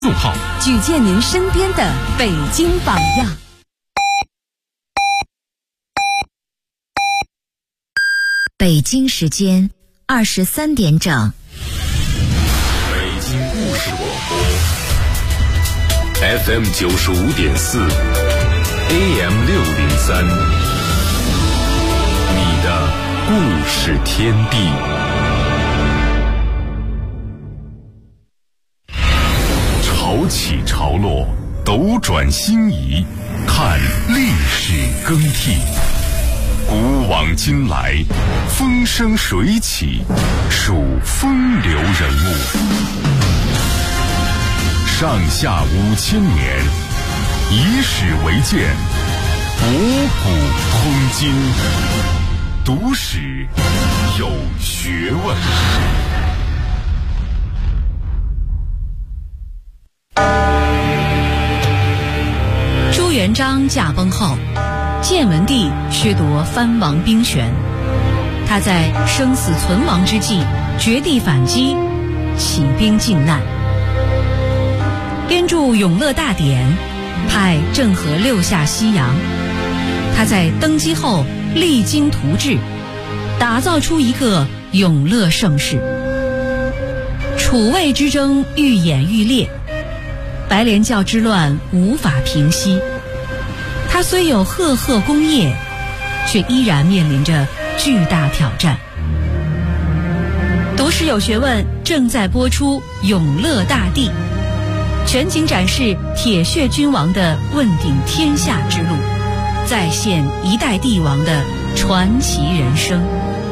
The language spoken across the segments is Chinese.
速号， 举荐您身边的北京榜样。 北京时间23点整。 北京故事广播 FM 95.4 AM 603，你的故事天地。潮起潮落，斗转星移，看历史更替。古往今来，风生水起，数风流人物。上下5000年，以史为鉴，博古通今，读史有学问。 朱元璋驾崩后，建文帝削夺藩王兵权，他在生死存亡之际绝地反击，起兵靖难，编著《永乐大典》，派郑和6下西洋。他在登基后励精图治，打造出一个永乐盛世。楚魏之争愈演愈烈，白莲教之乱无法平息。他虽有赫赫功业，却依然面临着巨大挑战。读史有学问正在播出《永乐大帝》，全景展示铁血君王的问鼎天下之路，再现一代帝王的传奇人生。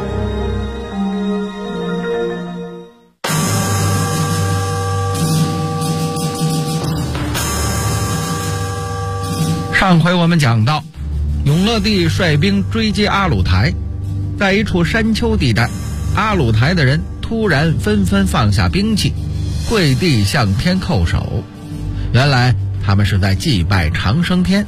上回我们讲到，永乐帝率兵追击阿鲁台，在一处山丘地带，阿鲁台的人突然纷纷放下兵器，跪地向天叩首。原来他们是在祭拜长生天。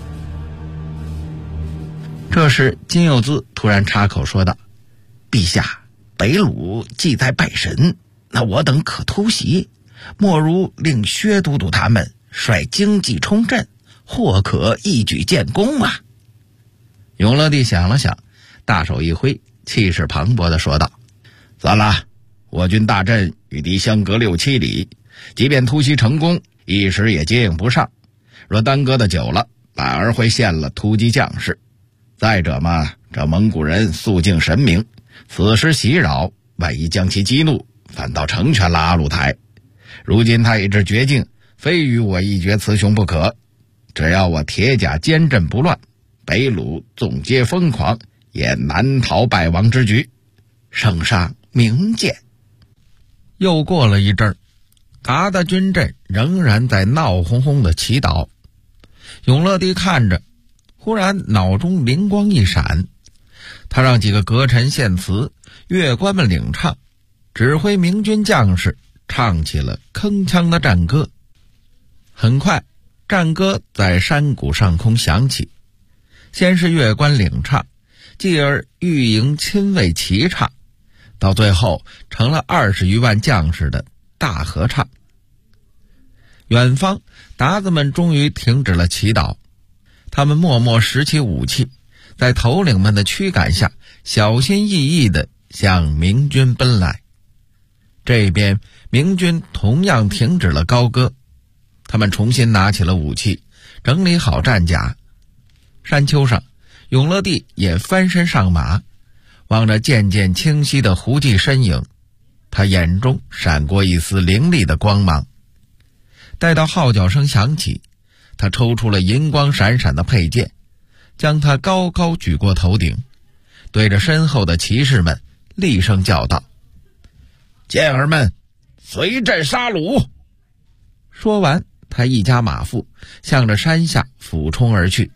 这时金柚子突然插口说道：“陛下，北鲁既在拜神，那我等可突袭，莫如令薛都督他们率经济冲阵，或可一举建功啊。”永乐帝想了想，大手一挥，气势磅礴地说道：“算了，我军大阵与敌相隔6-7里，即便突袭成功，一时也接应不上。若耽搁的久了，反而会陷了突击将士。再者嘛，这蒙古人肃敬神明，此时袭扰，万一将其激怒，反倒成全了阿鲁台。如今他已至绝境，非与我一决雌雄不可。只要我铁甲坚阵不乱，北鲁纵皆疯狂，也难逃败亡之局。圣上明鉴。”又过了一阵儿，鞑的军阵仍然在闹哄哄的祈祷。永乐帝看着，忽然脑中灵光一闪，他让几个阁臣献词，乐官们领唱，指挥明军将士唱起了铿锵的战歌。很快，战歌在山谷上空响起，先是乐官领唱，继而御营亲卫齐唱，到最后成了20余万将士的大合唱。远方鞑子们终于停止了祈祷，他们默默拾起武器，在头领们的驱赶下，小心翼翼地向明军奔来。这边明军同样停止了高歌，他们重新拿起了武器，整理好战甲。山丘上，永乐帝也翻身上马，望着渐渐清晰的胡骑身影，他眼中闪过一丝凌厉的光芒。待到号角声响起，他抽出了银光闪闪的佩剑，将它高高举过头顶，对着身后的骑士们厉声叫道：“剑儿们，随朕杀虏！”说完，他一加马腹，向着山下俯冲而去。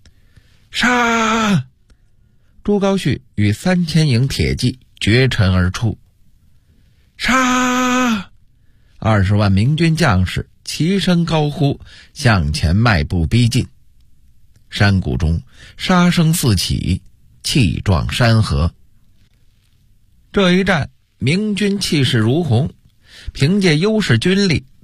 杀！朱高煦与3000营铁骑绝尘而出。杀！20万明军将士齐声高呼，向前迈步逼近。山谷中杀声四起，气壮山河。这一战，明军气势如虹，凭借优势军力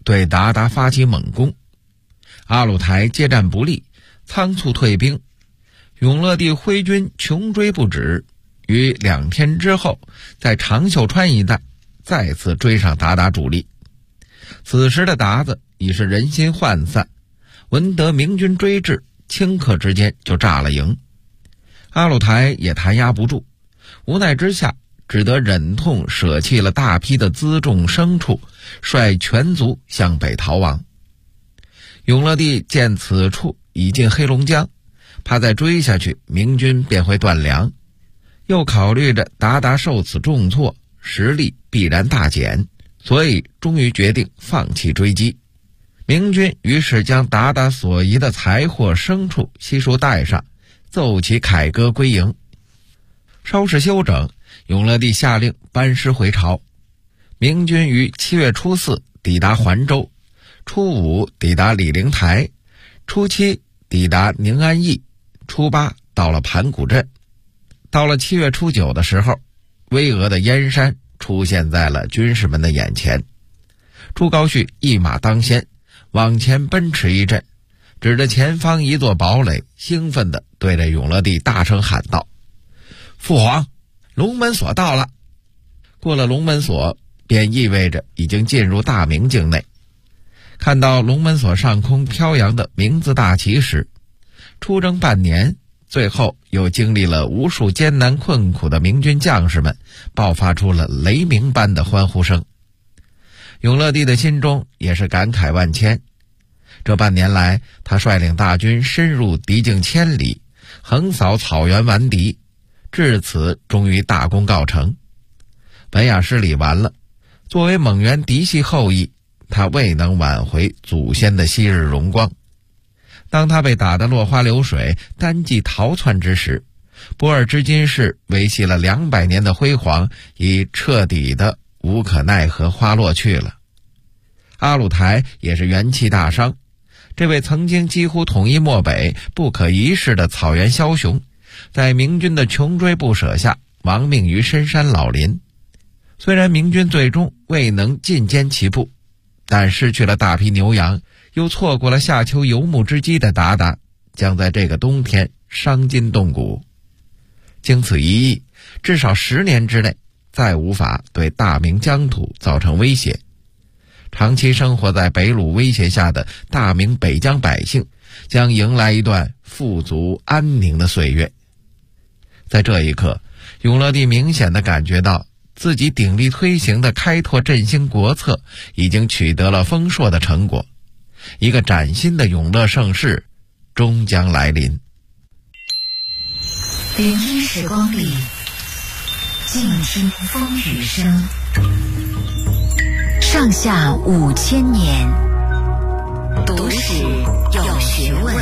对鞑靼发起猛攻，阿鲁台接战不利，仓促退兵，永乐帝挥军穷追不止，于2天之后在长袖川一带再次追上鞑靼主力。此时的鞑子已是人心涣散，闻得明军追至，顷刻之间就炸了营。阿鲁台也弹压不住，无奈之下只得忍痛舍弃了大批的辎重牲畜，率全族向北逃亡。永乐帝见此处已进黑龙江，怕再追下去明军便会断粮，又考虑着鞑靼受此重挫，实力必然大减，所以终于决定放弃追击。明军于是将鞑靼所遗的财货牲畜悉数带上，奏起凯歌归营。稍事休整，永乐帝下令班师回朝。明军于7月初4抵达环州，初5抵达李陵台，初7抵达宁安驿，初8到了盘古镇。到了7月初9的时候，巍峨的燕山出现在了军士们的眼前。朱高煦一马当先，往前奔驰一阵，指着前方一座堡垒，兴奋地对着永乐帝大声喊道：父皇，龙门锁到了！过了龙门锁，便意味着已经进入大明境内。看到龙门锁上空飘扬的明字大旗时，出征半年，最后又经历了无数艰难困苦的明军将士们爆发出了雷鸣般的欢呼声。永乐帝的心中也是感慨万千。这半年来，他率领大军深入敌境千里，横扫草原顽敌，至此终于大功告成。本雅失礼完了，作为蒙元嫡系后裔，他未能挽回祖先的昔日荣光。当他被打得落花流水，单骑逃窜之时，博尔之金氏维系了200年的辉煌已彻底的无可奈何花落去了。阿鲁台也是元气大伤，这位曾经几乎统一漠北、不可一世的草原枭雄，在明军的穷追不舍下亡命于深山老林。虽然明军最终未能进歼其部，但失去了大批牛羊，又错过了夏秋游牧之机的鞑靼，将在这个冬天伤筋动骨。经此一役，至少10年之内再无法对大明疆土造成威胁。长期生活在北虏威胁下的大明北疆百姓将迎来一段富足安宁的岁月。在这一刻，永乐帝明显地感觉到自己鼎力推行的开拓振兴国策已经取得了丰硕的成果，一个崭新的永乐盛世终将来临。 聆听时光里，静听风雨声。上下5000年，读史有学问。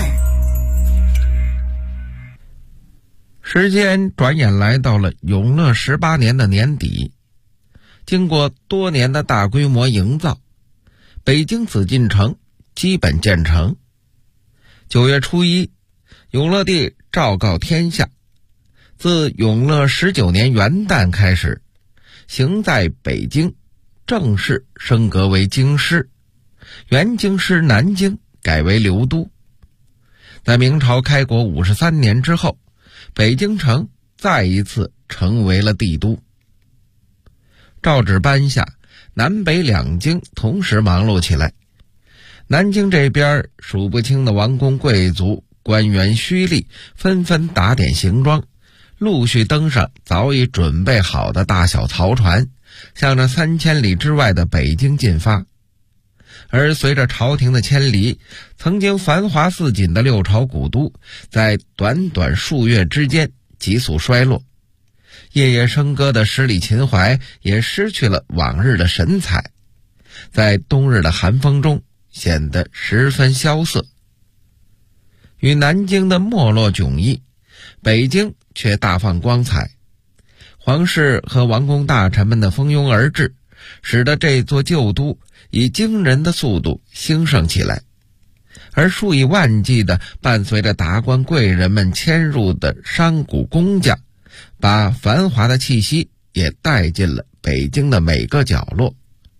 时间转眼来到了永乐18年的年底，经过多年的大规模营造，北京紫禁城基本建成。9月初1，永乐帝昭告天下，自永乐19年元旦开始，行在北京正式升格为京师，原京师南京改为流都。在明朝开国53年之后，北京城再一次成为了帝都。诏旨颁下，南北两京同时忙碌起来。南京这边数不清的王公贵族、官员胥吏纷纷打点行装，陆续登上早已准备好的大小漕船，向着3000里之外的北京进发。而随着朝廷的迁离，曾经繁华似锦的六朝古都在短短数月之间急速衰落，夜夜笙歌的十里秦淮也失去了往日的神采，在冬日的寒风中显得十分萧瑟。与南京的没落迥异，北京却大放光彩。皇室和王公大臣们的蜂拥而至，使得这座旧都以惊人的速度兴盛起来。而数以万计的伴随着达官贵人们迁入的商贾工匠，把繁华的气息也带进了北京的每个角落。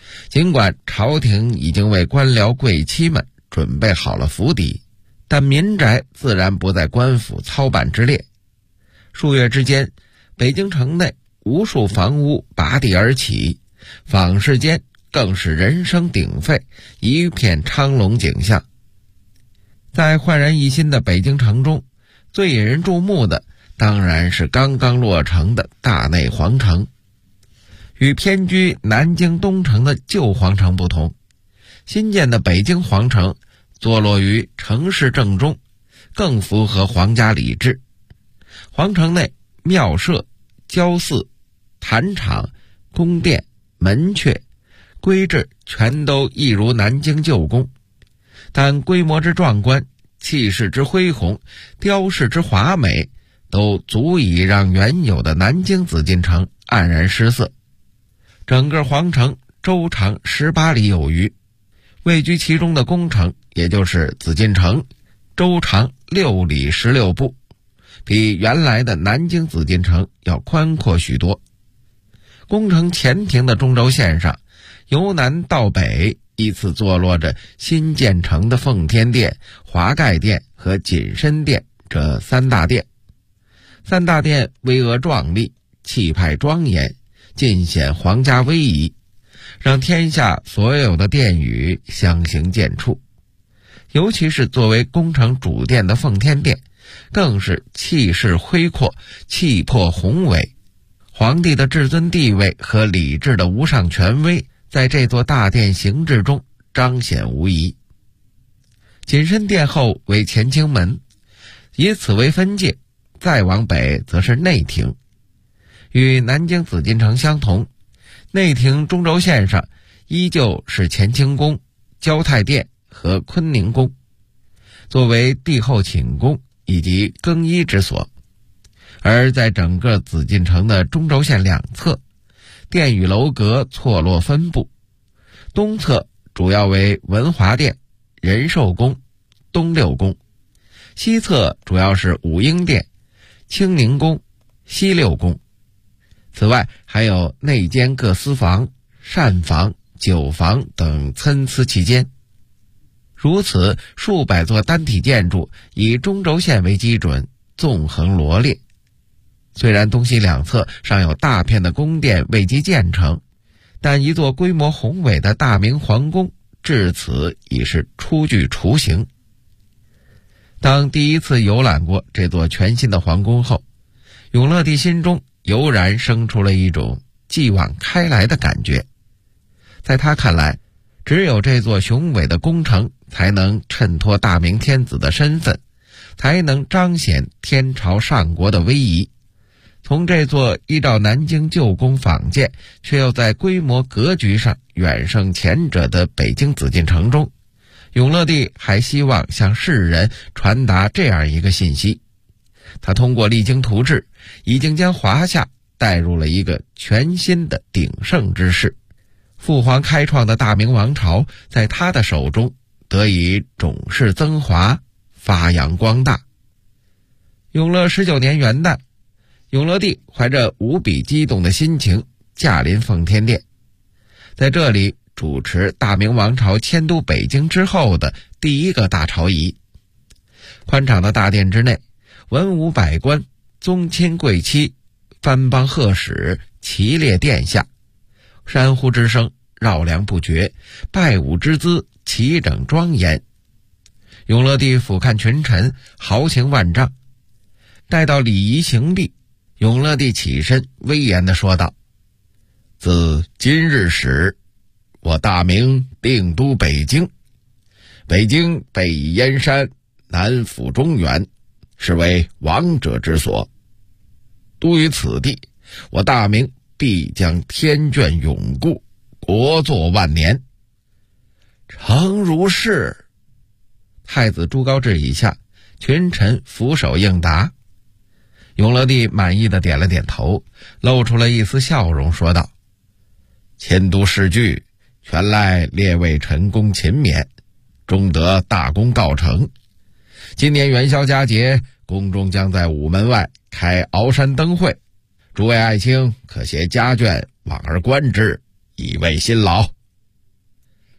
尽管朝廷已经为官僚贵戚们准备好了府邸，但民宅自然不在官府操办之列。数月之间，北京城内无数房屋拔地而起，坊市间更是人声鼎沸，一片昌隆景象。在焕然一新的北京城中，最引人注目的当然是刚刚落成的大内皇城。与偏居南京东城的旧皇城不同，新建的北京皇城坐落于城市正中，更符合皇家礼制。皇城内庙舍、郊祀、坛场、宫殿、门阙、规制全都一如南京旧宫，但规模之壮观、气势之恢宏、雕饰之华美，都足以让原有的南京紫禁城黯然失色。整个皇城周长18里有余，位居其中的宫城，也就是紫禁城，周长6里16步，比原来的南京紫禁城要宽阔许多。宫城前庭的中轴线上，由南到北依次坐落着新建成的奉天殿、华盖殿和谨慎殿这三大殿。三大殿巍峨壮丽，气派庄严，尽显皇家威仪，让天下所有的殿宇相形见绌。尤其是作为宫城主殿的奉天殿，更是气势恢阔，气魄宏伟。皇帝的至尊地位和礼制的无上权威，在这座大殿形制中彰显无疑。谨慎殿后为乾清门，以此为分界，再往北则是内廷。与南京紫禁城相同，内廷中轴线上依旧是乾清宫、交泰殿和坤宁宫，作为帝后寝宫以及更衣之所。而在整个紫禁城的中轴线两侧，殿宇楼阁错落分布，东侧主要为文华殿、仁寿宫、东六宫，西侧主要是武英殿、清宁宫、西六宫。此外还有内监各司房、膳房、酒房等参差其间。如此数百座单体建筑以中轴线为基准，纵横罗列。虽然东西两侧尚有大片的宫殿未及建成，但一座规模宏伟的大明皇宫至此已是初具雏形。当第一次游览过这座全新的皇宫后，永乐帝心中油然生出了一种继往开来的感觉。在他看来，只有这座雄伟的宫城才能衬托大明天子的身份，才能彰显天朝上国的威仪。从这座依照南京旧宫仿建，却又在规模格局上远胜前者的北京紫禁城中，永乐帝还希望向世人传达这样一个信息：他通过励精图治，已经将华夏带入了一个全新的鼎盛之势。父皇开创的大明王朝，在他的手中得以种势增华，发扬光大。永乐19年元旦，永乐帝怀着无比激动的心情驾临奉天殿，在这里主持大明王朝迁都北京之后的第一个大朝仪。宽敞的大殿之内，文武百官、宗亲贵戚、藩邦贺使齐列殿下，山呼之声绕梁不绝，拜舞之姿齐整庄严。永乐帝俯瞰群臣，豪情万丈。待到礼仪行毕，永乐帝起身威严地说道：自今日始，我大明定都北京。北京北倚燕山，南辅中原，是为王者之所。都于此地，我大明必将天眷永固，国祚万年。诚如是。太子朱高炽以下，群臣俯首应答。永乐帝满意的点了点头，露出了一丝笑容，说道：迁都事具，全赖列位臣工勤勉，终得大功告成。今年元宵佳节，宫中将在午门外开鳌山灯会，诸位爱卿可携家眷往而观之，以慰辛劳。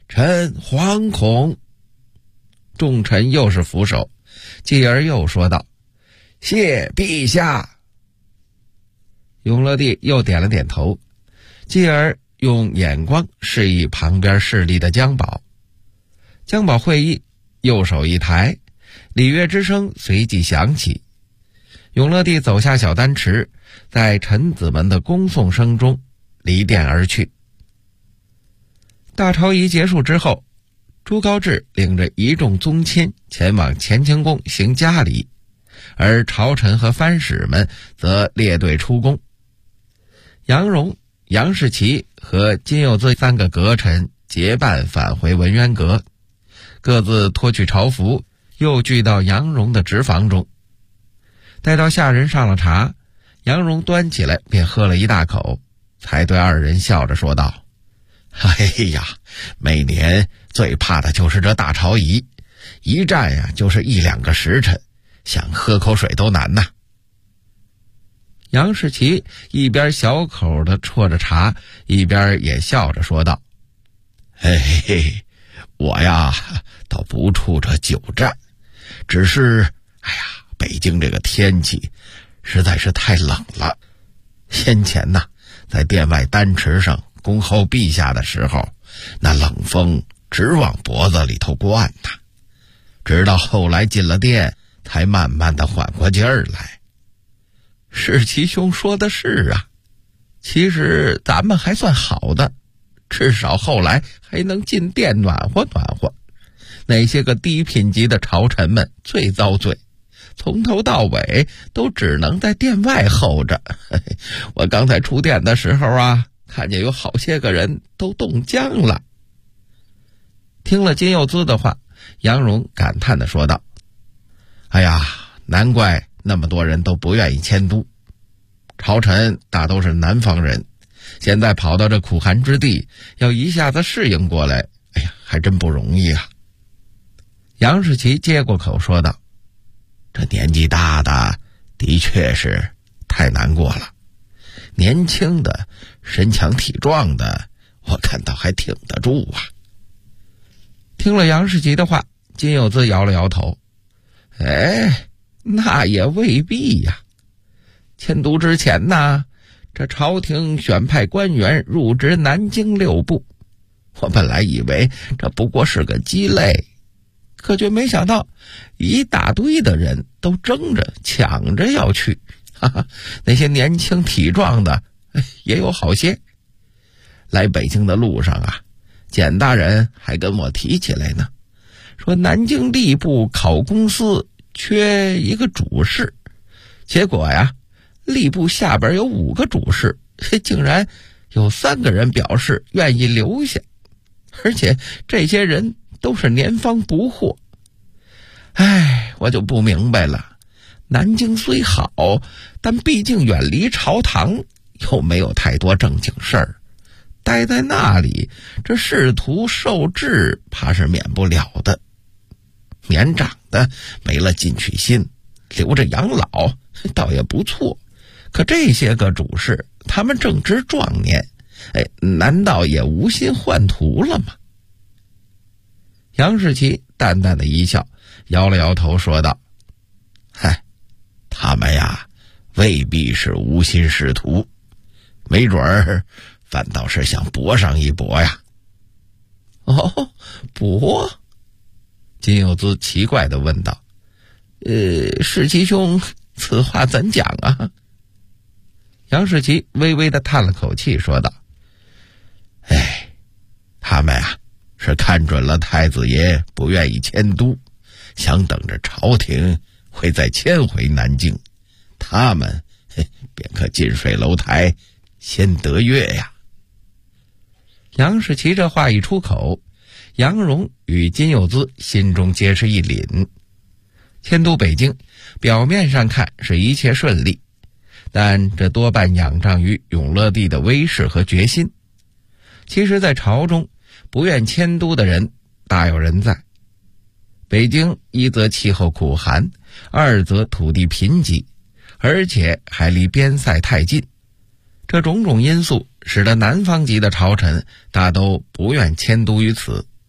臣惶恐。众臣又是俯首，继而又说道：谢陛下。永乐帝又点了点头，继而用眼光示意旁边侍立的姜宝。姜宝会意，右手一抬，礼乐之声随即响起。永乐帝走下小丹池，在臣子们的恭送声中离殿而去。大朝仪结束之后，朱高炽领着一众宗亲前往乾清宫行嘉礼，而朝臣和藩使们则列队出宫。杨荣、杨士奇和金柚子3个阁臣结伴返回文渊阁，各自脱去朝服，又聚到杨荣的直房中。待到下人上了茶，杨荣端起来便喝了一大口，才对二人笑着说道：哎呀，每年最怕的就是这大朝仪，一站呀就是1-2个时辰，想喝口水都难呐。杨士奇一边小口的啜着茶，一边也笑着说道：嘿嘿，我呀倒不怵这久站，只是北京这个天气实在是太冷了。先前呐，在殿外丹池上恭候陛下的时候，那冷风直往脖子里头灌呐，直到后来进了殿，才慢慢的缓过劲儿来。士奇兄说的是啊，其实咱们还算好的，至少后来还能进殿暖和暖和。那些个低品级的朝臣们最遭罪，从头到尾都只能在殿外候着。我刚才出殿的时候啊，看见有好些个人都冻僵了。听了金柚子的话，杨荣感叹地说道：哎呀，难怪那么多人都不愿意迁都。朝臣大都是南方人，现在跑到这苦寒之地，要一下子适应过来，还真不容易啊。杨士奇接过口说道：这年纪大的的确是太难过了，年轻的身强体壮的，我看到还挺得住啊。听了杨士奇的话，金柚子摇了摇头：那也未必呀。迁都之前呢，这朝廷选派官员入职南京6部，我本来以为这不过是个鸡肋，可却没想到一大堆的人都争着抢着要去，那些年轻体壮的也有好些。来北京的路上啊，简大人还跟我提起来呢，说南京吏部考公司缺一个主事，结果呀，吏部下边有5个主事，竟然有3个人表示愿意留下，而且这些人都是年方不惑。我就不明白了，南京虽好，但毕竟远离朝堂，又没有太多正经事儿，待在那里，这仕途受制怕是免不了的。年长的没了进取心，留着养老倒也不错，可这些个主事，他们正值壮年，难道也无心换图了吗？杨士奇淡淡的一笑，摇了摇头说道：他们呀未必是无心仕途，没准儿反倒是想搏上一搏呀。搏？金柚子奇怪地问道：士奇兄，此话怎讲啊？杨士奇微微地叹了口气说道：他们呀是看准了太子爷不愿意迁都，想等着朝廷会再迁回南京，他们便可近水楼台先得月呀。杨士奇这话一出口，杨荣与金柚子心中皆是一凛。迁都北京，表面上看是一切顺利，但这多半仰仗于永乐帝的威势和决心。其实在朝中，不愿迁都的人大有人在。北京一则气候苦寒，二则土地贫瘠，而且还离边塞太近，这种种因素使得南方籍的朝臣大都不愿迁都于此，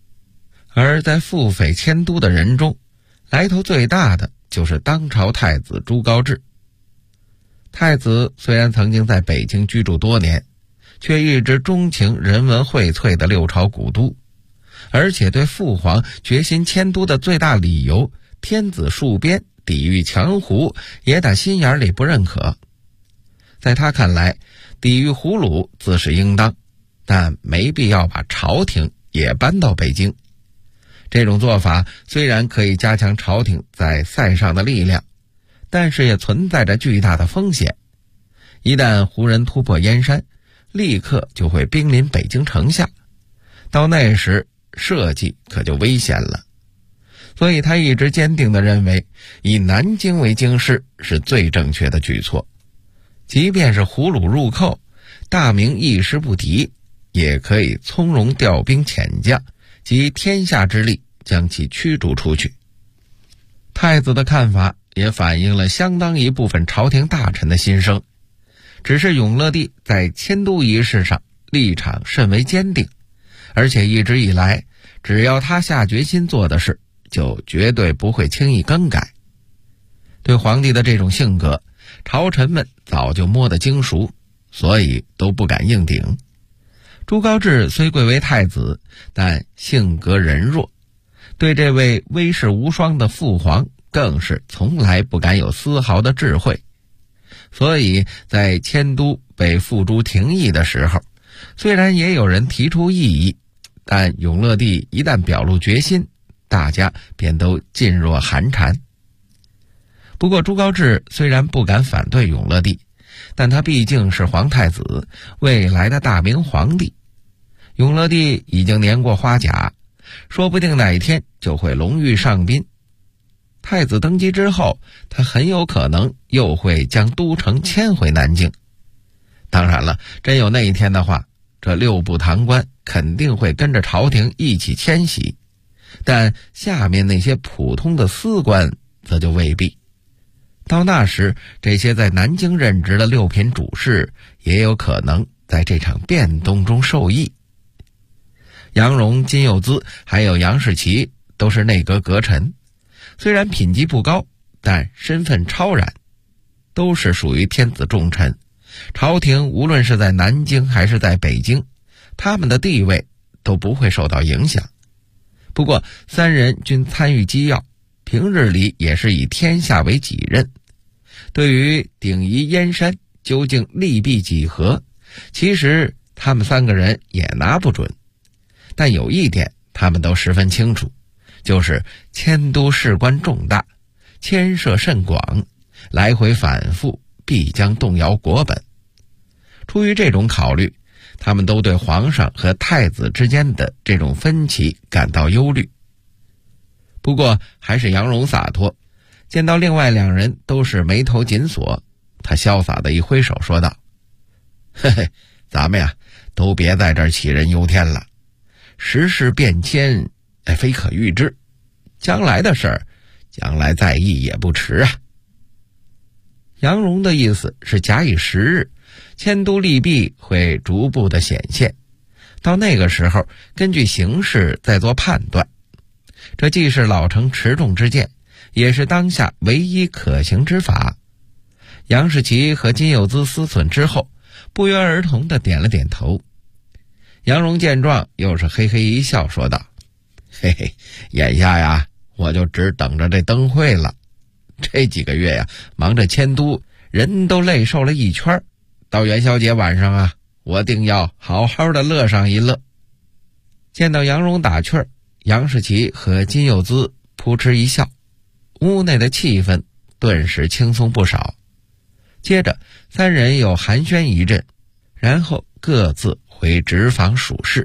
而在腹诽迁都的人中，来头最大的就是当朝太子朱高炽。太子虽然曾经在北京居住多年，却一直钟情人文荟萃的六朝古都，而且对父皇决心迁都的最大理由天子戍边抵御强胡也打心眼里不认可。在他看来，抵御胡虏自是应当，但没必要把朝廷也搬到北京。这种做法虽然可以加强朝廷在塞上的力量，但是也存在着巨大的风险。一旦胡人突破燕山，立刻就会兵临北京城下，到那时社稷可就危险了。所以他一直坚定地认为，以南京为京师是最正确的举措。即便是胡虏入寇，大明一时不敌，也可以从容调兵遣将，集天下之力将其驱逐出去。太子的看法也反映了相当一部分朝廷大臣的心声，只是永乐帝在迁都一事上立场甚为坚定，而且一直以来，只要他下决心做的事，就绝对不会轻易更改。对皇帝的这种性格，朝臣们早就摸得精熟，所以都不敢硬顶。朱高炽虽贵为太子，但性格仁弱，对这位威势无双的父皇更是从来不敢有丝毫的智慧。所以在迁都被付诸廷议的时候，虽然也有人提出异议，但永乐帝一旦表露决心，大家便都噤若寒蝉。不过朱高炽虽然不敢反对永乐帝，但他毕竟是皇太子，未来的大明皇帝。永乐帝已经年过花甲，说不定哪一天就会龙驭上宾。太子登基之后，他很有可能又会将都城迁回南京。当然了，真有那一天的话，这六部堂官肯定会跟着朝廷一起迁徙，但下面那些普通的司官则就未必。到那时，这些在南京任职的六品主事也有可能在这场变动中受益。杨荣、金幼滋还有杨士奇都是内阁阁臣，虽然品级不高，但身份超然，都是属于天子重臣。朝廷无论是在南京还是在北京，他们的地位都不会受到影响。不过三人均参与机要，平日里也是以天下为己任。对于鼎夷燕山究竟利弊几何，其实他们三个人也拿不准。但有一点他们都十分清楚，就是迁都事关重大，牵涉甚广，来回反复必将动摇国本。出于这种考虑，他们都对皇上和太子之间的这种分歧感到忧虑。不过还是杨荣洒脱，见到另外两人都是眉头紧锁，他潇洒的一挥手说道：嘿嘿，咱们呀都别在这儿杞人忧天了，时势变迁非可预知，将来的事儿将来再议也不迟啊。杨荣的意思是假以时日，迁都利弊会逐步的显现，到那个时候根据形势再做判断。这既是老成持重之见，也是当下唯一可行之法。杨士奇和金幼滋思忖之后，不约而同地点了点头。杨荣见状又是嘿嘿一笑说道：嘿嘿，眼下呀我就只等着这灯会了。这几个月呀忙着迁都，人都累瘦了一圈，到元宵节晚上啊，我定要好好的乐上一乐。见到杨荣打趣儿，杨士奇和金幼滋扑哧一笑，屋内的气氛顿时轻松不少。接着三人又寒暄一阵，然后各自回直房属事。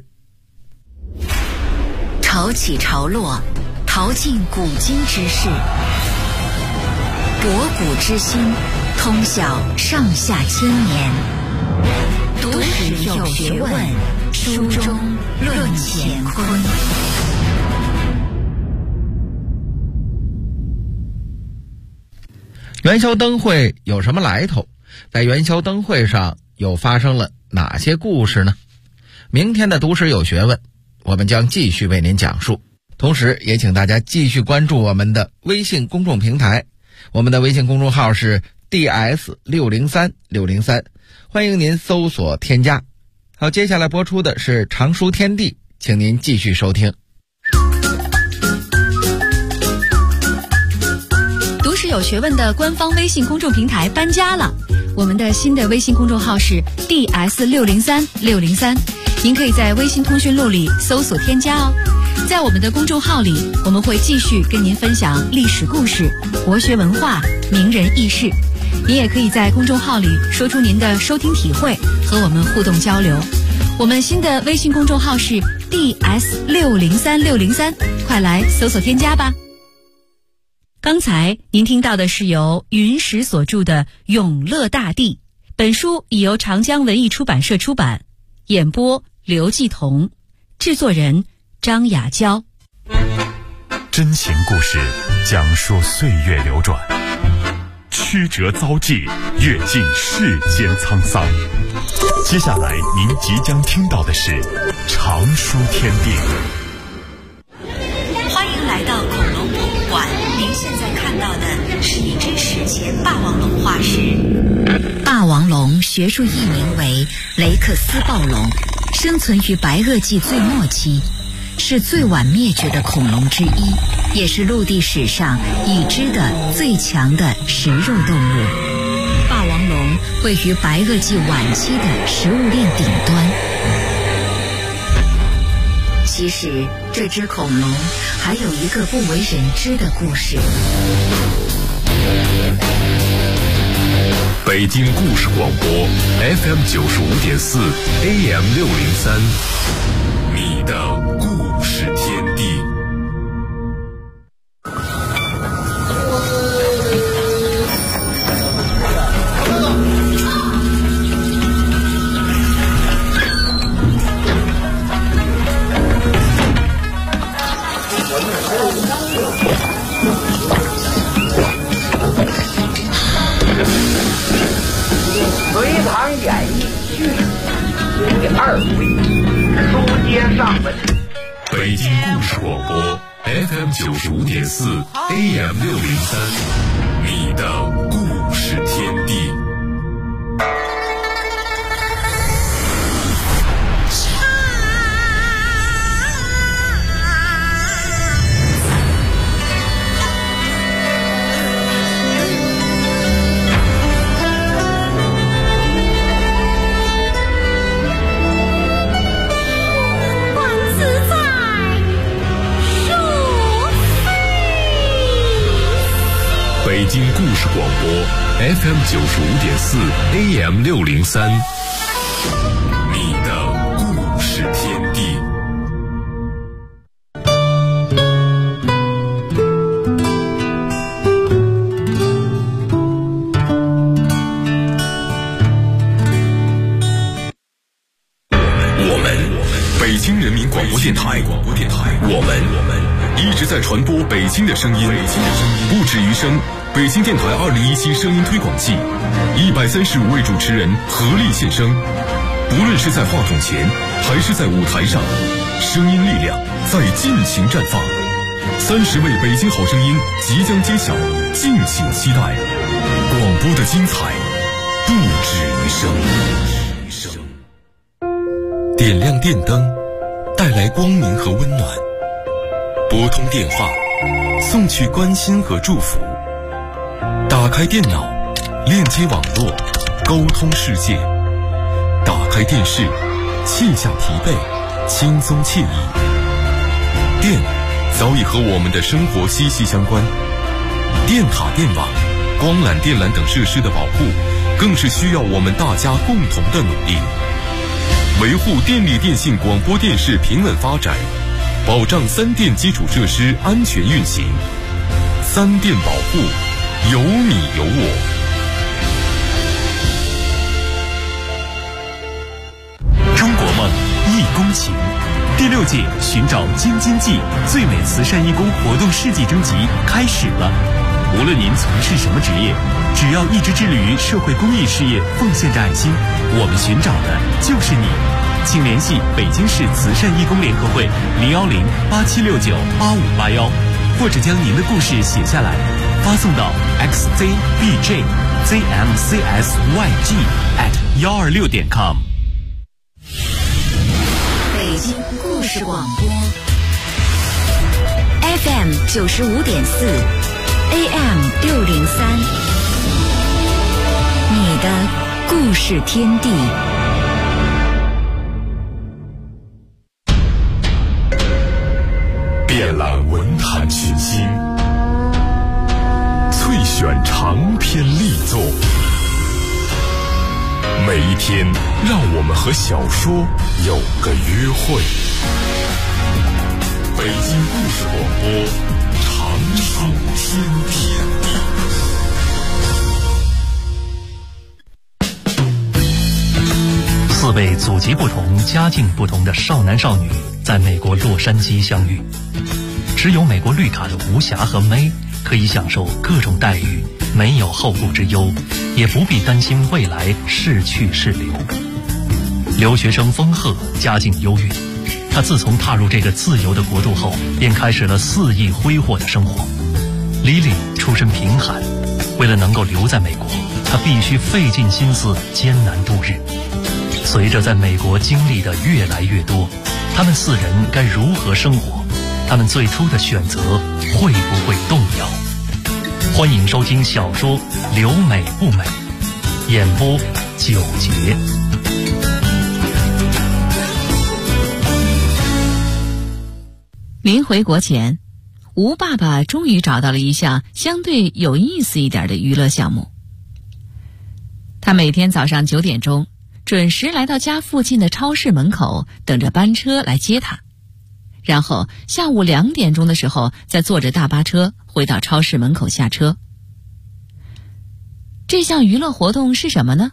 潮起潮落，淘尽古今之事，博古之今，通晓上下千年。读史有学问，书中论乾坤。 元宵灯会有什么来头？在元宵灯会上又发生了哪些故事呢？明天的读史有学问，我们将继续为您讲述。 同时也请大家继续关注我们的微信公众平台，我们的微信公众号是 DS603603，欢迎您搜索添加。好，接下来播出的是常书天地，请您继续收听。 读史有学问的官方微信公众平台搬家了，我们的新的微信公众号是 DS603603，您可以在微信通讯录里搜索添加哦。在我们的公众号里，我们会继续跟您分享历史故事、国学文化、名人轶事。您也可以在公众号里说出您的收听体会，和我们互动交流。我们新的微信公众号是 DS603603，快来搜索添加吧。刚才您听到的是由云石所著的《永乐大帝》，本书已由长江文艺出版社出版，演播刘继彤，制作人张雅娇。 真情故事讲述岁月流转，曲折遭际，阅尽世间沧桑。接下来您即将听到的是常书天地。 欢迎来到恐龙博物馆，您现在看到的是一只史前霸王龙化石。霸王龙学术译名为雷克斯暴龙，生存于白垩纪最末期，是最晚灭绝的恐龙之一，也是陆地史上已知的最强的食肉动物。霸王龙位于白垩纪晚期的食物链顶端。其实这只恐龙还有一个不为人知的故事。 北京故事广播 FM95.4 AM603，你的故事天地。北京故事广播 FM95.4 AM603，你的故事天地。北京故事广播 FM95.4 AM603，你的故事天地。我们北京人民广播电台，我们一直在传播北京的声音，不止于声。北京电台2017声音推广季，135位主持人合力献声，不论是在话筒前还是在舞台上，声音力量在尽情绽放。30位北京好声音即将揭晓，敬请期待。广播的精彩不止于声。点亮电灯，带来光明和温暖；拨通电话，送去关心和祝福；打开电脑，链接网络，沟通世界；打开电视，卸下疲惫，轻松惬意。电早已和我们的生活息息相关，电塔、电网、光缆、电缆等设施的保护，更是需要我们大家共同的努力。维护电力电信广播电视平稳发展，保障3电基础设施安全运行。3电保护，有你有我。 中国梦义工情第6届寻找京津冀最美慈善义工活动世纪征集开始了。 无论您从事什么职业，只要一直致力于社会公益事业，奉献着爱心，我们寻找的就是你。请联系北京市慈善义工联合会010-8769-8581，或者将您的故事写下来，发送到 xzbjzmcsyg@126.com。 北京故事广播 FM 95.4 AM 603，你的故事天地。 遍览文坛群星，萃选长篇力作，每一天让我们和小说有个约会。北京故事广播，长长天地。 4位祖籍不同、家境不同的少男少女在美国洛杉矶相遇。持有美国绿卡的吴霞和May可以享受各种待遇，没有后顾之忧，也不必担心未来是去是留。留学生丰赫家境优越，他自从踏入这个自由的国度后，便开始了肆意挥霍的生活。Lily出身贫寒，为了能够留在美国，他必须费尽心思艰难度日。随着在美国经历的越来越多，他们4人该如何生活？他们最初的选择会不会动摇？欢迎收听小说《留美不美》，演播9节。 临回国前，吴爸爸终于找到了一项相对有意思一点的娱乐项目。他每天早上9点钟准时来到家附近的超市门口，等着班车来接他，然后下午2点钟的时候再坐着大巴车回到超市门口下车。这项娱乐活动是什么呢？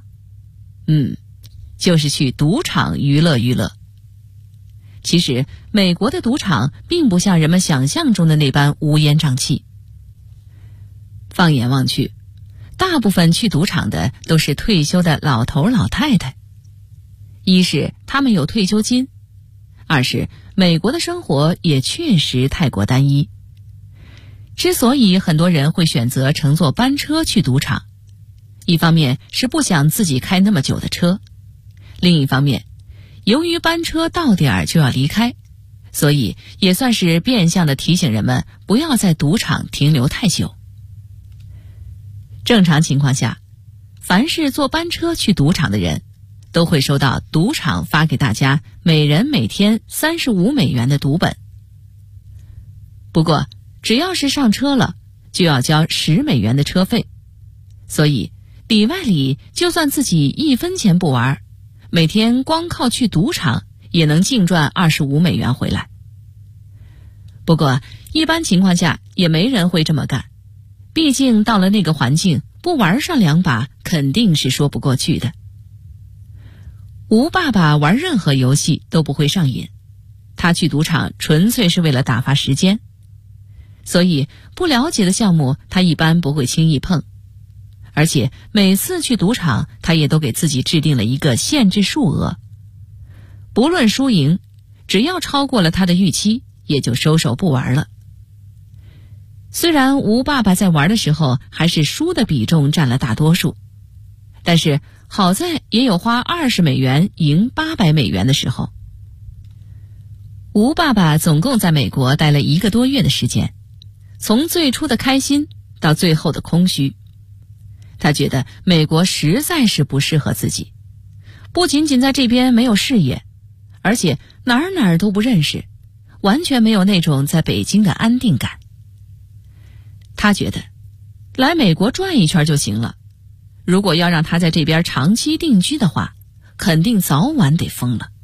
就是去赌场娱乐娱乐。其实美国的赌场并不像人们想象中的那般乌烟瘴气。放眼望去，大部分去赌场的都是退休的老头老太太。一是他们有退休金，二是美国的生活也确实太过单一。之所以很多人会选择乘坐班车去赌场，一方面是不想自己开那么久的车，另一方面由于班车到点就要离开，所以也算是变相的提醒人们不要在赌场停留太久。正常情况下，凡是坐班车去赌场的人都会收到赌场发给大家每人每天35美元的赌本。不过只要是上车了，就要交10美元的车费，所以里外里就算自己1分钱不玩，每天光靠去赌场也能净赚25美元回来。不过一般情况下也没人会这么干，毕竟到了那个环境，不玩上2把肯定是说不过去的。吴爸爸玩任何游戏都不会上瘾，他去赌场纯粹是为了打发时间，所以不了解的项目他一般不会轻易碰。而且每次去赌场，他也都给自己制定了一个限制数额，不论输赢，只要超过了他的预期，也就收手不玩了。虽然吴爸爸在玩的时候还是输的比重占了大多数，但是好在也有花20美元赢800美元的时候。吴爸爸总共在美国待了1个多月的时间，从最初的开心到最后的空虚。他觉得美国实在是不适合自己，不仅仅在这边没有事业，而且哪儿都不认识，完全没有那种在北京的安定感。他觉得来美国转一圈就行了，如果要让他在这边长期定居的话，肯定早晚得疯了。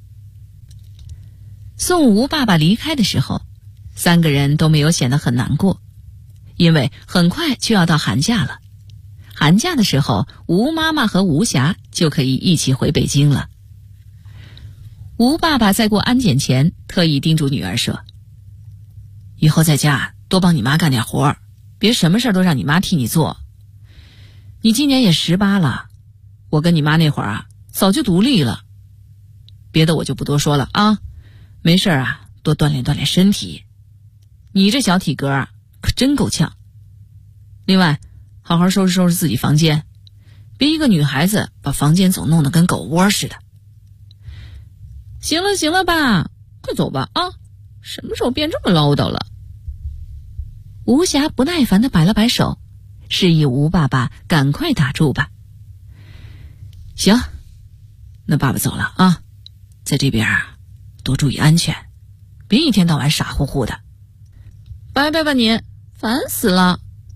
送吴爸爸离开的时候，3个人都没有显得很难过，因为很快就要到寒假了。寒假的时候，吴妈妈和吴霞就可以一起回北京了。吴爸爸在过安检前特意叮嘱女儿说，以后在家多帮你妈干点活， 别什么事都让你妈替你做。你今年也18了，我跟你妈那会儿啊，早就独立了。别的我就不多说了啊，没事啊，多锻炼锻炼身体。你这小体格啊，可真够呛。另外，好好收拾收拾自己房间，别一个女孩子把房间总弄得跟狗窝似的。行了行了吧，快走吧啊！什么时候变这么唠叨了？吴霞不耐烦地摆了摆手，示意吴爸爸赶快打住吧。行，那爸爸走了啊，在这边啊，多注意安全，别一天到晚傻乎乎的。拜拜吧你，烦死了。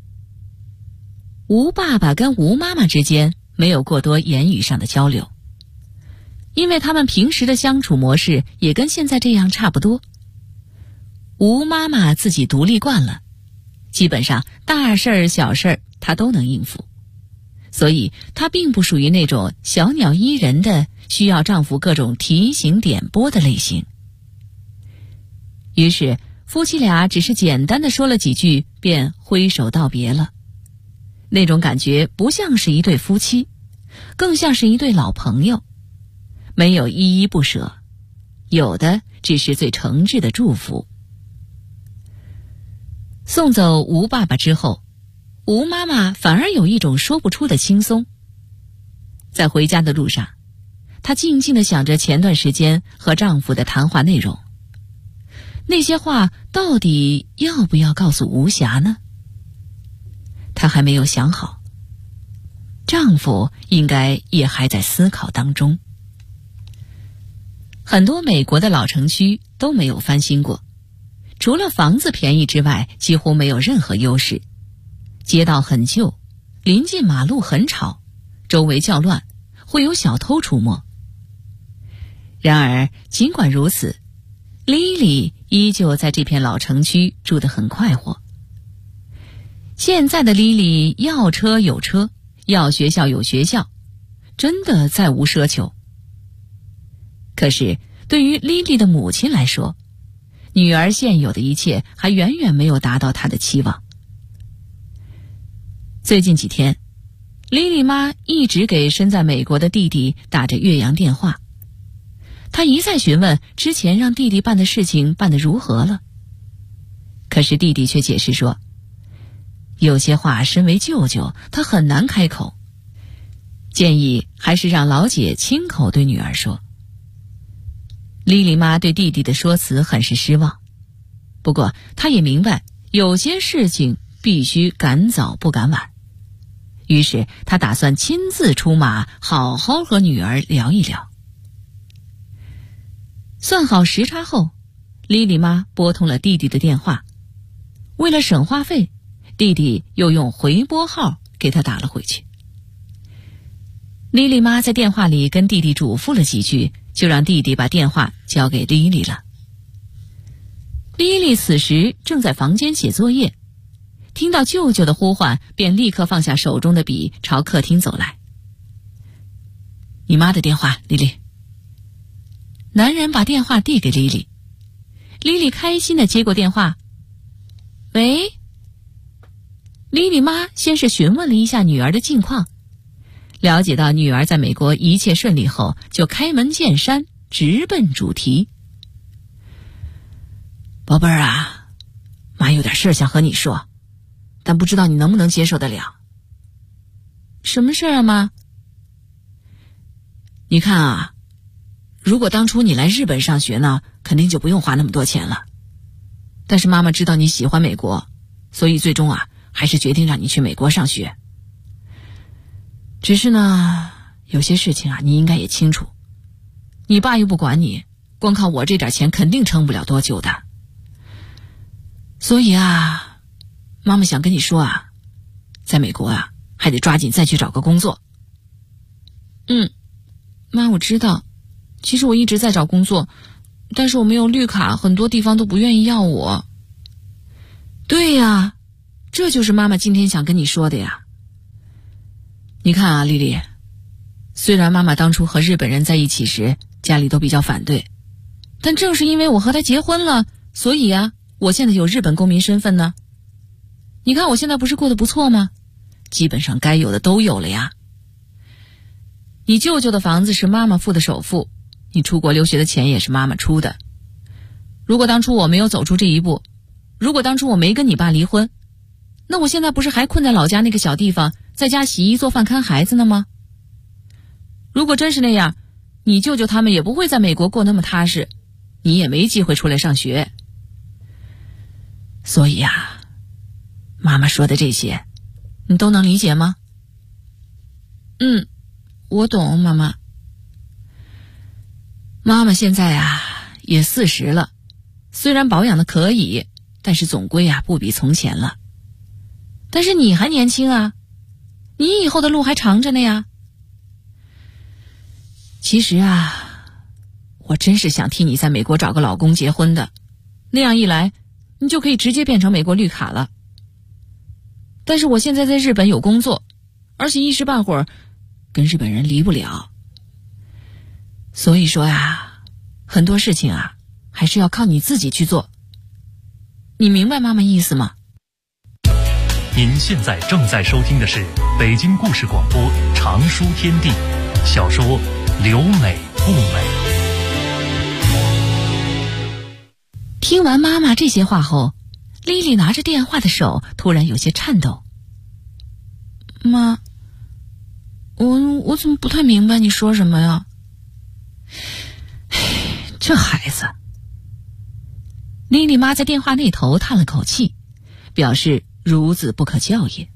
吴爸爸跟吴妈妈之间没有过多言语上的交流，因为他们平时的相处模式也跟现在这样差不多。吴妈妈自己独立惯了，基本上大事儿小事儿她都能应付，所以她并不属于那种小鸟依人的需要丈夫各种提醒点拨的类型。于是夫妻俩只是简单的说了几句便挥手道别了，那种感觉不像是一对夫妻，更像是一对老朋友，没有依依不舍，有的只是最诚挚的祝福。送走吴爸爸之后，吴妈妈反而有一种说不出的轻松。在回家的路上，她静静地想着前段时间和丈夫的谈话内容，那些话到底要不要告诉吴霞呢？她还没有想好，丈夫应该也还在思考当中。很多美国的老城区都没有翻新过，除了房子便宜之外，几乎没有任何优势。街道很旧，临近马路很吵，周围较乱，会有小偷出没。然而尽管如此，莉莉依旧在这片老城区住得很快活。现在的莉莉要车有车，要学校有学校，真的再无奢求。可是对于莉莉的母亲来说，女儿现有的一切还远远没有达到她的期望。最近几天，莉莉妈一直给身在美国的弟弟打着越洋电话，她一再询问之前让弟弟办的事情办得如何了。可是弟弟却解释说，有些话身为舅舅他很难开口，建议还是让老姐亲口对女儿说。莉莉妈对弟弟的说辞很是失望，不过她也明白有些事情必须赶早不赶晚，于是她打算亲自出马，好好和女儿聊一聊。算好时差后，莉莉妈拨通了弟弟的电话，为了省话费，弟弟又用回拨号给他打了回去。莉莉妈在电话里跟弟弟嘱咐了几句，就让弟弟把电话交给莉莉了。莉莉此时正在房间写作业，听到舅舅的呼唤，便立刻放下手中的笔，朝客厅走来。你妈的电话，莉莉。男人把电话递给莉莉，莉莉开心地接过电话。喂。莉莉妈先是询问了一下女儿的近况，了解到女儿在美国一切顺利后，就开门见山，直奔主题。宝贝儿啊，妈有点事想和你说，但不知道你能不能接受得了。什么事啊，妈？你看啊，如果当初你来日本上学呢，肯定就不用花那么多钱了。但是妈妈知道你喜欢美国，所以最终啊，还是决定让你去美国上学。只是呢，有些事情啊，你应该也清楚，你爸又不管你，光靠我这点钱肯定撑不了多久的。所以啊，妈妈想跟你说啊，在美国啊，还得抓紧再去找个工作。妈，我知道，其实我一直在找工作，但是我没有绿卡，很多地方都不愿意要我。对呀，这就是妈妈今天想跟你说的呀。你看啊，莉莉，虽然妈妈当初和日本人在一起时，家里都比较反对，但正是因为我和他结婚了，所以啊，我现在有日本公民身份呢。 你看我现在不是过得不错吗？基本上该有的都有了呀。你舅舅的房子是妈妈付的首付，你出国留学的钱也是妈妈出的。如果当初我没有走出这一步，如果当初我没跟你爸离婚，那我现在不是还困在老家那个小地方，在家洗衣做饭看孩子呢吗？如果真是那样，你舅舅他们也不会在美国过那么踏实，你也没机会出来上学。所以啊，妈妈说的这些你都能理解吗？我懂，妈妈。妈妈现在啊也40了，虽然保养的可以，但是总归啊不比从前了。但是你还年轻啊，你以后的路还长着呢呀。其实啊，我真是想替你在美国找个老公结婚的，那样一来你就可以直接变成美国绿卡了。但是我现在在日本有工作，而且一时半会儿跟日本人离不了。所以说呀，很多事情啊还是要靠你自己去做。你明白妈妈意思吗？ 您现在正在收听的是北京故事广播长书天地小说留美不美。 听完妈妈这些话后，莉莉拿着电话的手突然有些颤抖。妈，我怎么不太明白你说什么呀？这孩子。莉莉妈在电话那头叹了口气，表示孺子不可教也。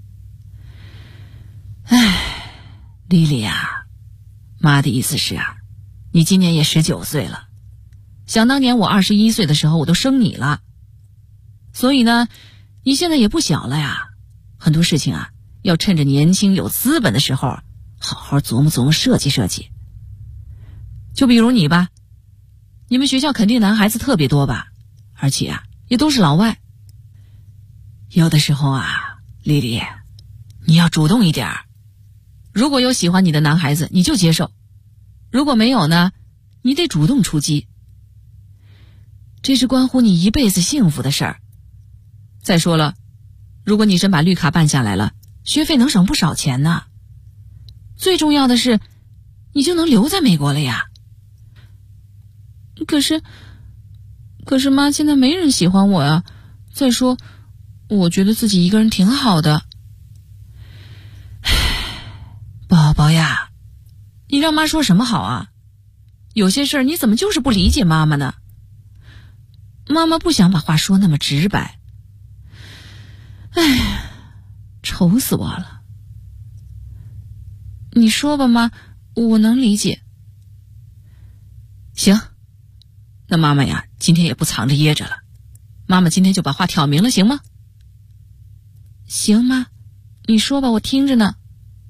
莉莉啊，妈的意思是啊，你今年也19岁了，想当年我21岁的时候我都生你了，所以呢你现在也不小了呀，很多事情啊要趁着年轻有资本的时候好好琢磨琢磨设计设计。就比如你吧，你们学校肯定男孩子特别多吧，而且啊也都是老外。有的时候啊，莉莉，你要主动一点，如果有喜欢你的男孩子你就接受，如果没有呢，你得主动出击。这是关乎你一辈子幸福的事儿。再说了，如果你真把绿卡办下来了，学费能省不少钱呢。最重要的是，你就能留在美国了呀。可是妈，现在没人喜欢我呀。再说，我觉得自己一个人挺好的。宝宝呀，你让妈说什么好啊？有些事儿你怎么就是不理解妈妈呢？妈妈不想把话说那么直白。愁死我了。你说吧妈，我能理解。行，那妈妈呀，今天也不藏着掖着了，妈妈今天就把话挑明了，行吗？行妈，你说吧，我听着呢。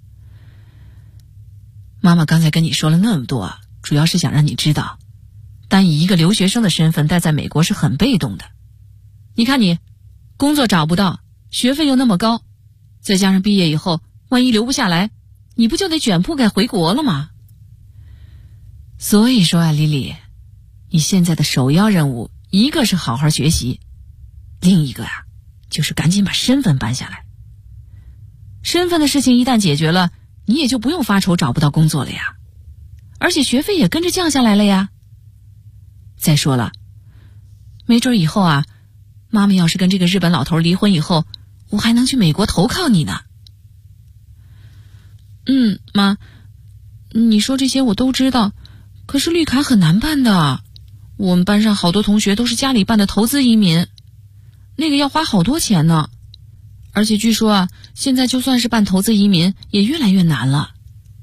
妈妈刚才跟你说了那么多，主要是想让你知道，单以一个留学生的身份待在美国是很被动的。你看你，工作找不到，学费又那么高，再加上毕业以后万一留不下来，你不就得卷铺盖回国了吗？所以说啊，莉莉，你现在的首要任务，一个是好好学习，另一个啊，就是赶紧把身份办下来。身份的事情一旦解决了，你也就不用发愁找不到工作了呀，而且学费也跟着降下来了呀。再说了，没准以后啊，妈妈要是跟这个日本老头离婚以后，我还能去美国投靠你呢。妈，你说这些我都知道，可是绿卡很难办的。我们班上好多同学都是家里办的投资移民，那个要花好多钱呢。而且据说啊，现在就算是办投资移民也越来越难了。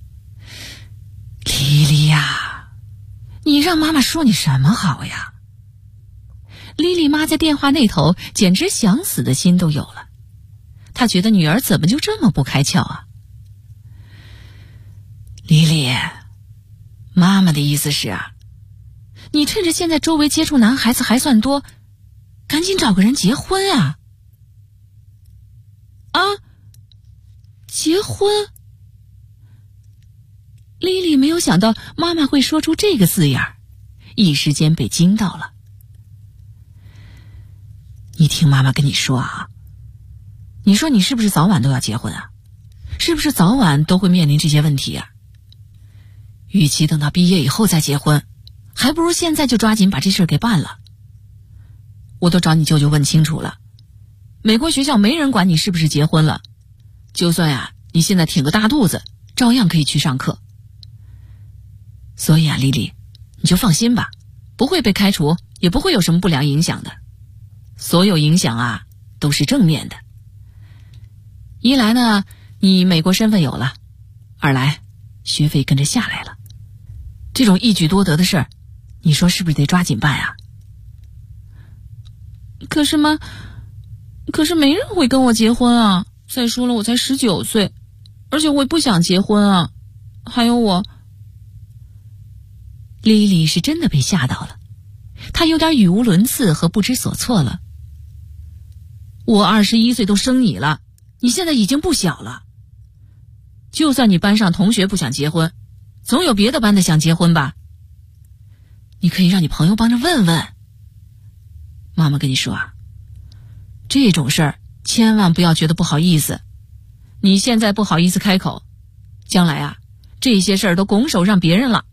莉莉呀，你让妈妈说你什么好呀？莉莉妈在电话那头简直想死的心都有了，她觉得女儿怎么就这么不开窍啊？莉莉，妈妈的意思是啊，你趁着现在周围接触男孩子还算多，赶紧找个人结婚啊！啊，结婚？莉莉没有想到妈妈会说出这个字眼，一时间被惊到了。你听妈妈跟你说啊， 你说你是不是早晚都要结婚啊？是不是早晚都会面临这些问题啊？与其等到毕业以后再结婚，还不如现在就抓紧把这事儿给办了。我都找你舅舅问清楚了，美国学校没人管你是不是结婚了，就算呀你现在挺个大肚子，照样可以去上课。所以啊，丽丽，你就放心吧，不会被开除，也不会有什么不良影响的。所有影响啊都是正面的。一来呢，你美国身份有了；二来，学费跟着下来了。这种一举多得的事儿，你说是不是得抓紧办啊？可是没人会跟我结婚啊！再说了，我才19岁，而且我也不想结婚啊。还有我，莉莉是真的被吓到了，她有点语无伦次和不知所措了。我21岁都生你了，你现在已经不小了。就算你班上同学不想结婚，总有别的班的想结婚吧？你可以让你朋友帮着问问。妈妈跟你说啊，这种事儿千万不要觉得不好意思。你现在不好意思开口，将来啊，这些事儿都拱手让别人了。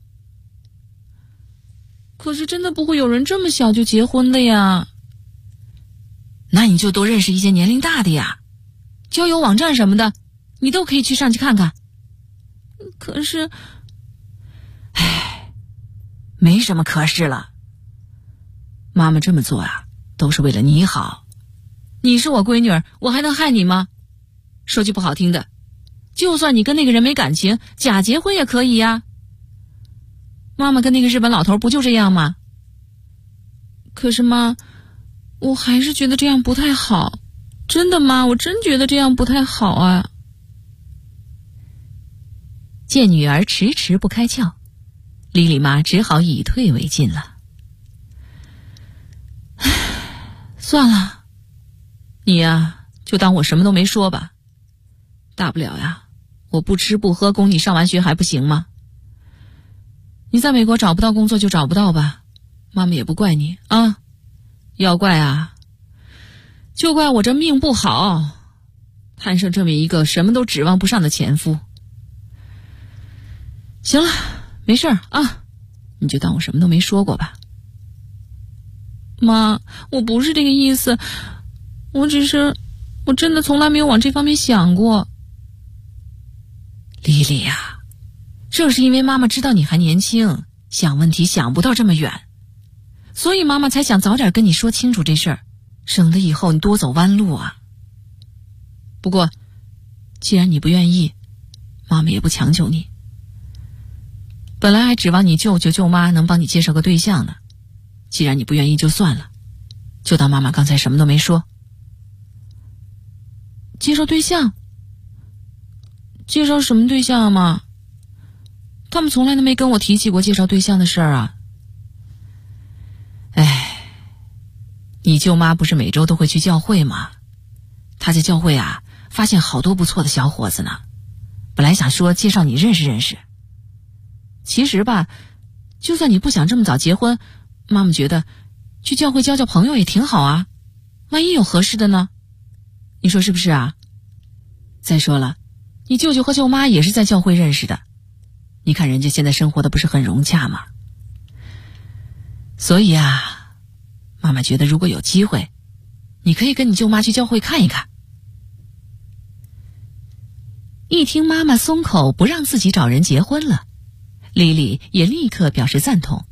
可是真的不会有人这么小就结婚的呀。那你就多认识一些年龄大的呀，交友网站什么的，你都可以去上去看看。可是，没什么可是了。妈妈这么做啊，都是为了你好。你是我闺女儿，我还能害你吗？说句不好听的，就算你跟那个人没感情，假结婚也可以呀。妈妈跟那个日本老头不就这样吗？可是妈，我还是觉得这样不太好。真的妈，我真觉得这样不太好啊。见女儿迟迟不开窍，莉莉妈只好以退为进了。算了，你呀，就当我什么都没说吧。大不了呀，我不吃不喝供你上完学还不行吗？你在美国找不到工作就找不到吧，妈妈也不怪你啊。要怪啊，就怪我这命不好，摊上这么一个什么都指望不上的前夫。行了，没事啊，你就当我什么都没说过吧。妈，我不是这个意思，我真的从来没有往这方面想过。莉莉呀，正是因为妈妈知道你还年轻，想问题想不到这么远，所以妈妈才想早点跟你说清楚这事儿，省得以后你多走弯路啊。不过，既然你不愿意，妈妈也不强求你。本来还指望你舅舅舅妈能帮你介绍个对象呢，既然你不愿意就算了，就当妈妈刚才什么都没说。介绍对象？介绍什么对象啊妈？他们从来都没跟我提起过介绍对象的事儿啊。你舅妈不是每周都会去教会吗？她在教会啊发现好多不错的小伙子呢，本来想说介绍你认识认识。其实吧，就算你不想这么早结婚，妈妈觉得去教会交交朋友也挺好啊，万一有合适的呢？你说是不是啊？再说了，你舅舅和舅妈也是在教会认识的，你看人家现在生活的不是很融洽吗？所以啊，妈妈觉得如果有机会，你可以跟你舅妈去教会看一看。一听妈妈松口不让自己找人结婚了，莉莉也立刻表示赞同。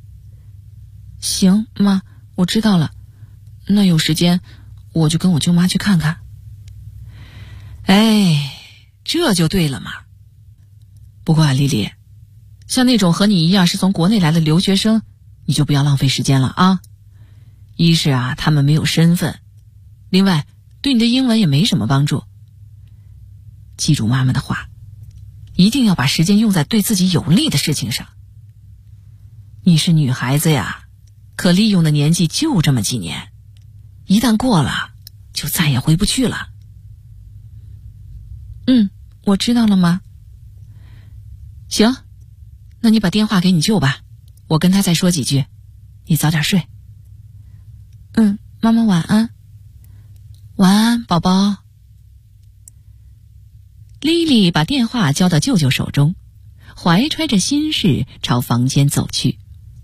行，妈，我知道了，那有时间我就跟我舅妈去看看。这就对了嘛。不过啊，莉莉，像那种和你一样是从国内来的留学生，你就不要浪费时间了啊。一是啊，他们没有身份，另外对你的英文也没什么帮助。记住妈妈的话，一定要把时间用在对自己有利的事情上。你是女孩子呀，可利用的年纪就这么几年，一旦过了，就再也回不去了。我知道了吗？行，那你把电话给你舅吧，我跟他再说几句，你早点睡。妈妈晚安。晚安，宝宝。 莉莉把电话交到舅舅手中，怀揣着心事朝房间走去。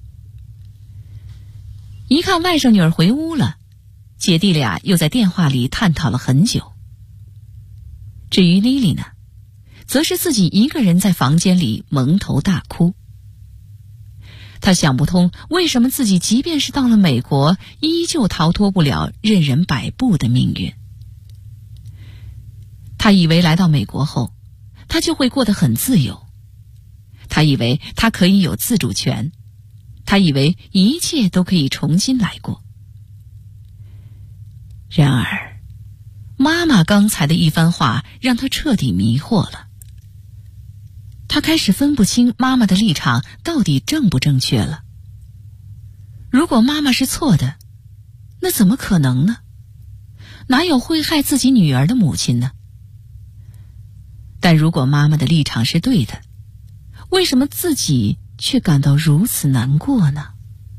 一看外甥女儿回屋了，姐弟俩又在电话里探讨了很久。至于莉莉呢，则是自己一个人在房间里蒙头大哭。她想不通为什么自己即便是到了美国，依旧逃脱不了任人摆布的命运。她以为来到美国后，她就会过得很自由。她以为她可以有自主权，她以为一切都可以重新来过。然而，妈妈刚才的一番话让她彻底迷惑了。她开始分不清妈妈的立场到底正不正确了。如果妈妈是错的，那怎么可能呢？哪有会害自己女儿的母亲呢？但如果妈妈的立场是对的，为什么自己却感到如此难过呢？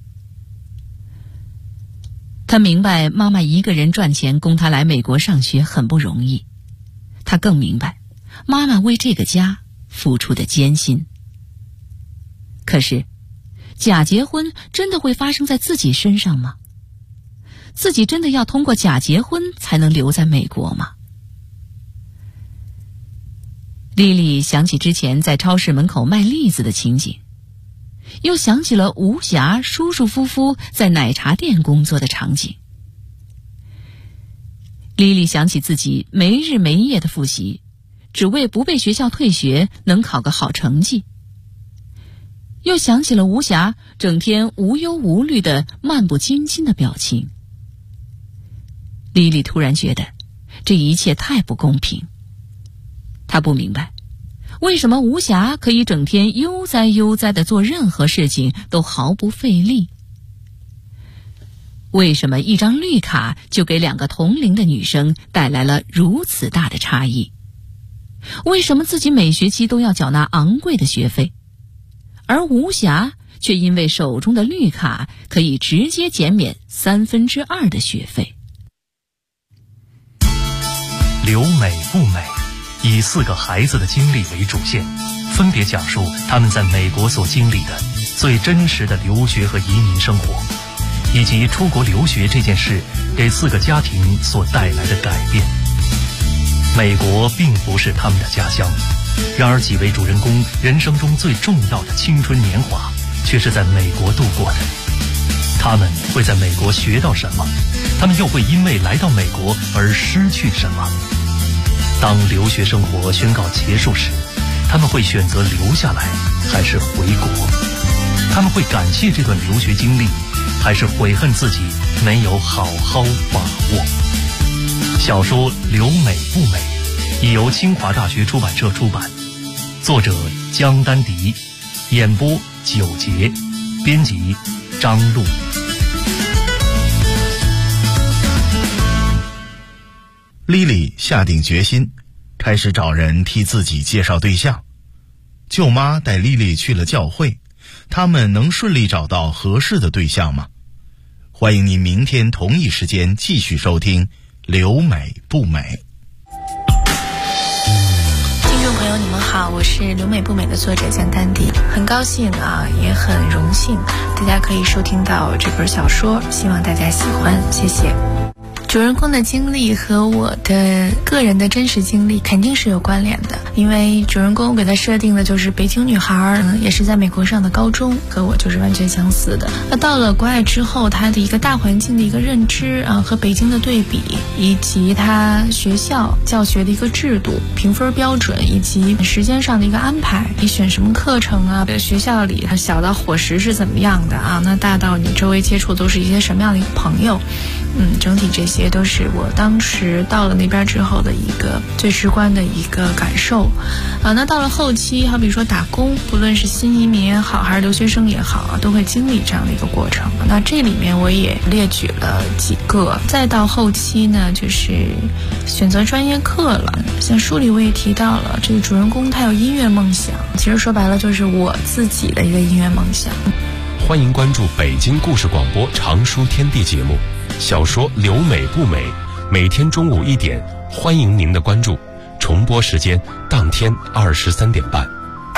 她明白妈妈一个人赚钱供她来美国上学很不容易，她更明白妈妈为这个家付出的艰辛。可是，假结婚真的会发生在自己身上吗？自己真的要通过假结婚才能留在美国吗？莉莉想起之前在超市门口卖栗子的情景，又想起了吴霞舒舒服服在奶茶店工作的场景。莉莉想起自己没日没夜的复习，只为不被学校退学，能考个好成绩。又想起了吴霞整天无忧无虑的漫不经心的表情。莉莉突然觉得这一切太不公平。她不明白，为什么吴霞可以整天悠哉悠哉地做任何事情都毫不费力？为什么一张绿卡就给2个同龄的女生带来了如此大的差异？为什么自己每学期都要缴纳昂贵的学费，而吴霞却因为手中的绿卡可以直接减免2/3的学费？ 留美不美，以4个孩子的经历为主线，分别讲述他们在美国所经历的最真实的留学和移民生活，以及出国留学这件事给4个家庭所带来的改变。美国并不是他们的家乡，然而几位主人公人生中最重要的青春年华却是在美国度过的。他们会在美国学到什么？他们又会因为来到美国而失去什么？当留学生活宣告结束时，他们会选择留下来还是回国？他们会感谢这段留学经历，还是悔恨自己没有好好把握？小说《留美不美》已由清华大学出版社出版，作者江丹迪，演播9节，编辑张璐。 莉莉下定决心，开始找人替自己介绍对象。舅妈带莉莉去了教会，他们能顺利找到合适的对象吗？欢迎您明天同一时间继续收听《留美不美》。 听众朋友，你们好，我是留美不美的作者江丹迪，很高兴也很荣幸大家可以收听到这本小说，希望大家喜欢，谢谢。主人公的经历和我的个人的真实经历肯定是有关联的，因为主人公给他设定的就是北京女孩，也是在美国上的高中，和我就是完全相似的。那到了国外之后，他的一个大环境的一个认知和北京的对比，以及他学校教学的一个制度、评分标准，以及时间上的一个安排，你选什么课程学校里它小到伙食是怎么样的那大到你周围接触都是一些什么样的一个朋友，整体这些都是我当时到了那边之后的一个最直观的一个感受那到了后期，好比说打工，不论是新移民也好，还是留学生也好都会经历这样的一个过程。那这里面我也列举了几个。再到后期呢，就是选择专业课了。像书里我也提到了，这个主人公他有音乐梦想，其实说白了就是我自己的一个音乐梦想。 欢迎关注北京故事广播常书天地节目，小说《留美不美》，每天中午1点，欢迎您的关注。重重播时间当天23点半。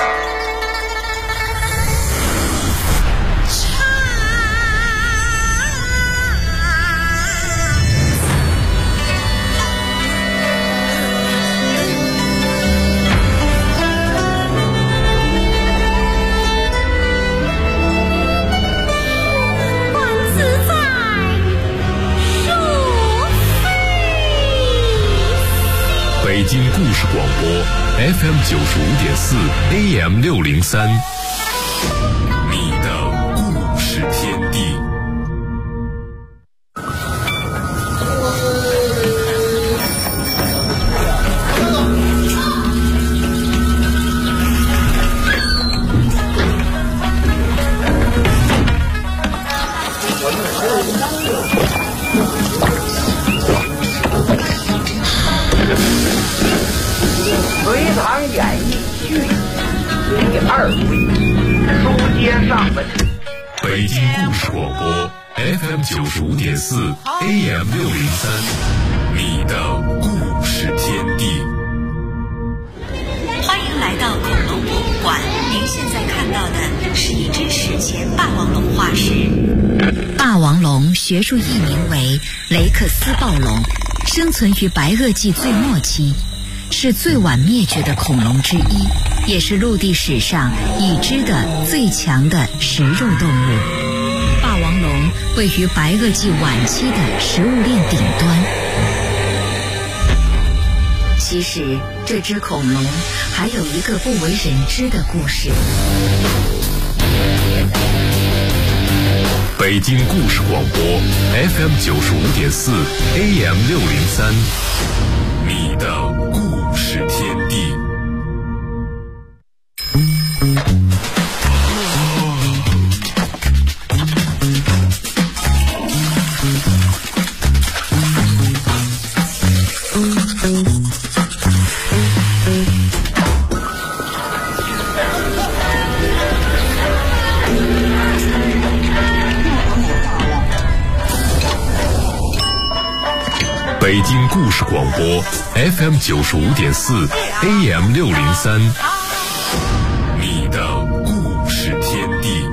北京故事广播 FM 95.4 AM 603，你的故事天地。 隋唐演义续第2回，书接上文。 北京故事广播 FM 95.4 AM 603，你的故事天地。 欢迎来到恐龙博物馆，您现在看到的是一只史前霸王龙化石。霸王龙学术译名为雷克斯暴龙，生存于白垩纪最末期，是最晚灭绝的恐龙之一，也是陆地史上已知的最强的食肉动物。霸王龙位于白垩纪晚期的食物链顶端。其实这只恐龙还有一个不为人知的故事。 北京故事广播 FM 95.4 AM 603，你的故事天地。北京故事广播 FM 95.4 AM 603，你的故事天地。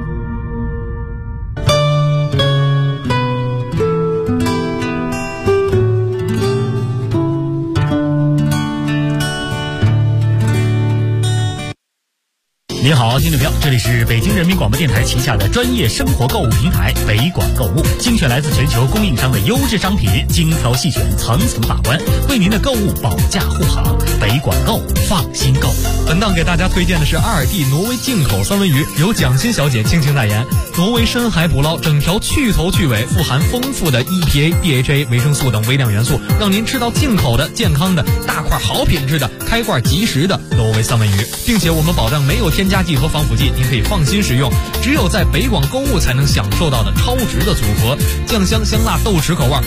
您好，听众朋友，这里是北京人民广播电台旗下的专业生活购物平台北广购物，精选来自全球供应商的优质商品，精挑细选，层层把关，为您的购物保驾护航。北广购，放心购。 本档给大家推荐的是阿尔蒂挪威进口三文鱼，由蒋欣小姐倾情代言。挪威深海捕捞，整条去头去尾，富含丰富的 EPA、DHA、维生素等微量元素，让您吃到进口的、健康的、大块好品质的、开罐即食的挪威三文鱼，并且我们保证没有添加剂和防腐剂，您可以放心食用。只有在北广购物才能享受到的超值的组合，酱香香辣豆豉口味，